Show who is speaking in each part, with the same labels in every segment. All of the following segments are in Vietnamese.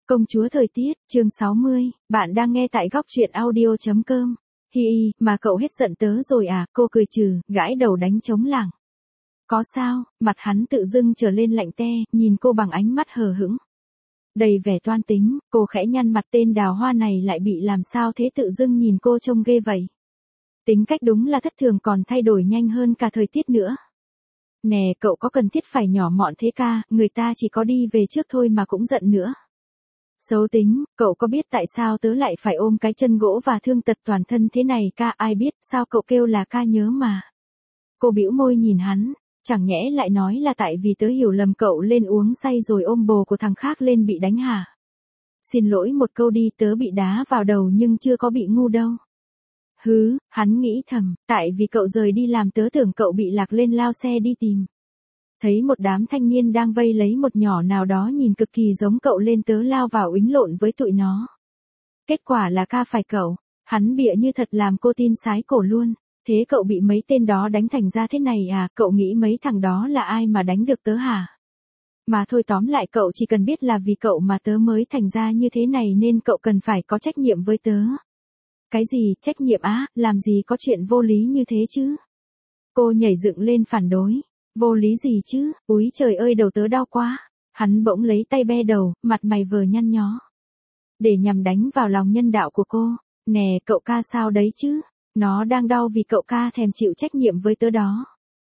Speaker 1: Công chúa thời tiết, chương 60, bạn đang nghe tại góc truyện audio.com. Hi, mà cậu hết giận tớ rồi à, cô cười trừ, gãi đầu đánh trống lảng. Có sao, mặt hắn tự dưng trở lên lạnh te, nhìn cô bằng ánh mắt hờ hững. Đầy vẻ toan tính, cô khẽ nhăn mặt, tên đào hoa này lại bị làm sao thế, tự dưng nhìn cô trông ghê vậy. Tính cách đúng là thất thường, còn thay đổi nhanh hơn cả thời tiết nữa. Nè, cậu có cần thiết phải nhỏ mọn thế ca, người ta chỉ có đi về trước thôi mà cũng giận nữa. Xấu tính, cậu có biết tại sao tớ lại phải ôm cái chân gỗ và thương tật toàn thân thế này ca, ai biết, sao cậu kêu là ca nhớ mà. Cô bĩu môi nhìn hắn, chẳng nhẽ lại nói là tại vì tớ hiểu lầm cậu lên uống say rồi ôm bồ của thằng khác lên bị đánh hả? Xin lỗi một câu đi, tớ bị đá vào đầu nhưng chưa có bị ngu đâu. Hứ, hắn nghĩ thầm, tại vì cậu rời đi làm tớ tưởng cậu bị lạc lên lao xe đi tìm. Thấy một đám thanh niên đang vây lấy một nhỏ nào đó nhìn cực kỳ giống cậu lên, tớ lao vào uýnh lộn với tụi nó. Kết quả là ca phải cậu, hắn bịa như thật làm cô tin sái cổ luôn. Thế cậu bị mấy tên đó đánh thành ra thế này à, cậu nghĩ mấy thằng đó là ai mà đánh được tớ hả? Mà thôi, tóm lại cậu chỉ cần biết là vì cậu mà tớ mới thành ra như thế này nên cậu cần phải có trách nhiệm với tớ. Cái gì, trách nhiệm á, làm gì có chuyện vô lý như thế chứ? Cô nhảy dựng lên phản đối. Vô lý gì chứ, úi trời ơi đầu tớ đau quá. Hắn bỗng lấy tay be đầu, mặt mày vờ nhăn nhó. Để nhằm đánh vào lòng nhân đạo của cô. Nè cậu ca sao đấy chứ, nó đang đau vì cậu ca thèm chịu trách nhiệm với tớ đó.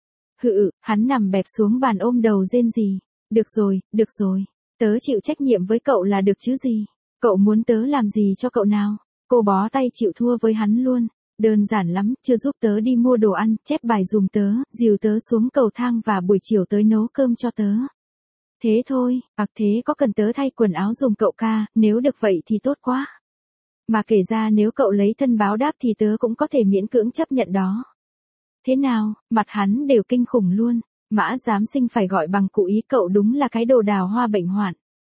Speaker 1: Hắn nằm bẹp xuống bàn ôm đầu rên rỉ. Được rồi, tớ chịu trách nhiệm với cậu là được chứ gì. Cậu muốn tớ làm gì cho cậu nào? Cô bó tay chịu thua với hắn luôn. Đơn giản lắm, chưa giúp tớ đi mua đồ ăn, chép bài dùm tớ, dìu tớ xuống cầu thang và buổi chiều tới nấu cơm cho tớ. Thế thôi, thế có cần tớ thay quần áo dùm cậu ca, nếu được vậy thì tốt quá. Mà kể ra nếu cậu lấy thân báo đáp thì tớ cũng có thể miễn cưỡng chấp nhận đó. Thế nào, mặt hắn đều kinh khủng luôn, mã giám sinh phải gọi bằng cụ ý, cậu đúng là cái đồ đào hoa bệnh hoạn.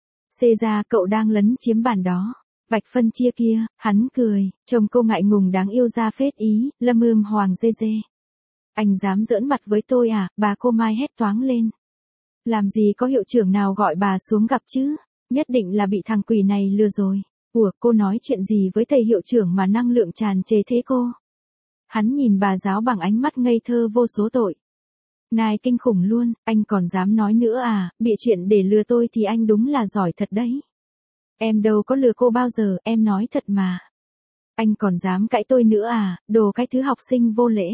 Speaker 1: Xê ra cậu đang lấn chiếm bàn đó. Vạch phân chia kia, hắn cười, trông cô ngại ngùng đáng yêu ra phết ý, lâm hoàng dê dê. Anh dám giỡn mặt với tôi à, bà cô Mai hét toáng lên. Làm gì có hiệu trưởng nào gọi bà xuống gặp chứ, nhất định là bị thằng quỷ này lừa rồi. Ủa, cô nói chuyện gì với thầy hiệu trưởng mà năng lượng tràn trề thế cô? Hắn nhìn bà giáo bằng ánh mắt ngây thơ vô số tội. Này kinh khủng luôn, anh còn dám nói nữa à, bịa chuyện để lừa tôi thì anh đúng là giỏi thật đấy. Em đâu có lừa cô bao giờ, em nói thật mà. Anh còn dám cãi tôi nữa à, đồ cái thứ học sinh vô lễ.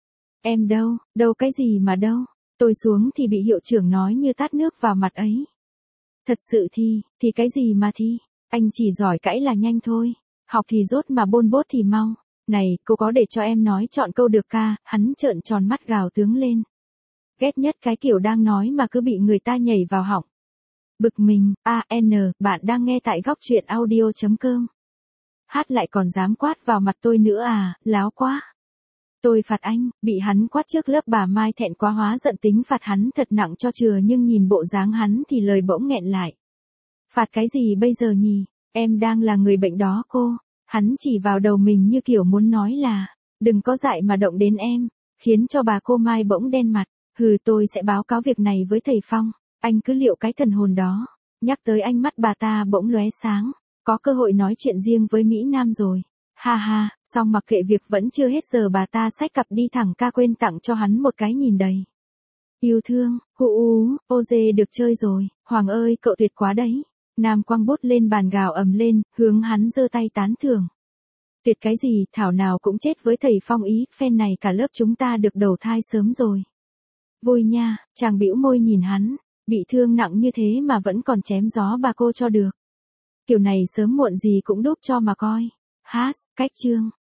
Speaker 1: Em đâu cái gì mà đâu, tôi xuống thì bị hiệu trưởng nói như tát nước vào mặt ấy. Thật sự thì cái gì mà thì, anh chỉ giỏi cãi là nhanh thôi, học thì dốt mà bôn bốt thì mau. Này, cô có để cho em nói chọn câu được ca, hắn trợn tròn mắt gào tướng lên. Ghét nhất cái kiểu đang nói mà cứ bị người ta nhảy vào họng. Bực mình, bạn đang nghe tại góc truyện audio.com. Hát lại còn dám quát vào mặt tôi nữa à, láo quá. Tôi phạt anh, bị hắn quát trước lớp bà Mai thẹn quá hóa giận tính phạt hắn thật nặng cho chừa, nhưng nhìn bộ dáng hắn thì lời bỗng nghẹn lại. Phạt cái gì bây giờ nhỉ, em đang là người bệnh đó cô. Hắn chỉ vào đầu mình như kiểu muốn nói là, đừng có dại mà động đến em, khiến cho bà cô Mai bỗng đen mặt. Tôi sẽ báo cáo việc này với thầy Phong. Anh cứ liệu cái thần hồn đó. Nhắc tới anh mắt bà ta bỗng lóe sáng. Có cơ hội nói chuyện riêng với Mỹ Nam rồi. Ha ha, xong mặc kệ việc vẫn chưa hết giờ, bà ta xách cặp đi thẳng ca, quên tặng cho hắn một cái nhìn đầy yêu thương. Ô dê được chơi rồi. Hoàng ơi cậu tuyệt quá đấy. Nam quăng bút lên bàn gào ầm lên, hướng hắn giơ tay tán thưởng. Tuyệt cái gì, thảo nào cũng chết với thầy Phong ý, phen này cả lớp chúng ta được đầu thai sớm rồi. Vui nha, chàng bĩu môi nhìn hắn, bị thương nặng như thế mà vẫn còn chém gió bà cô cho được. Kiểu này sớm muộn gì cũng đúp cho mà coi. Cách chương.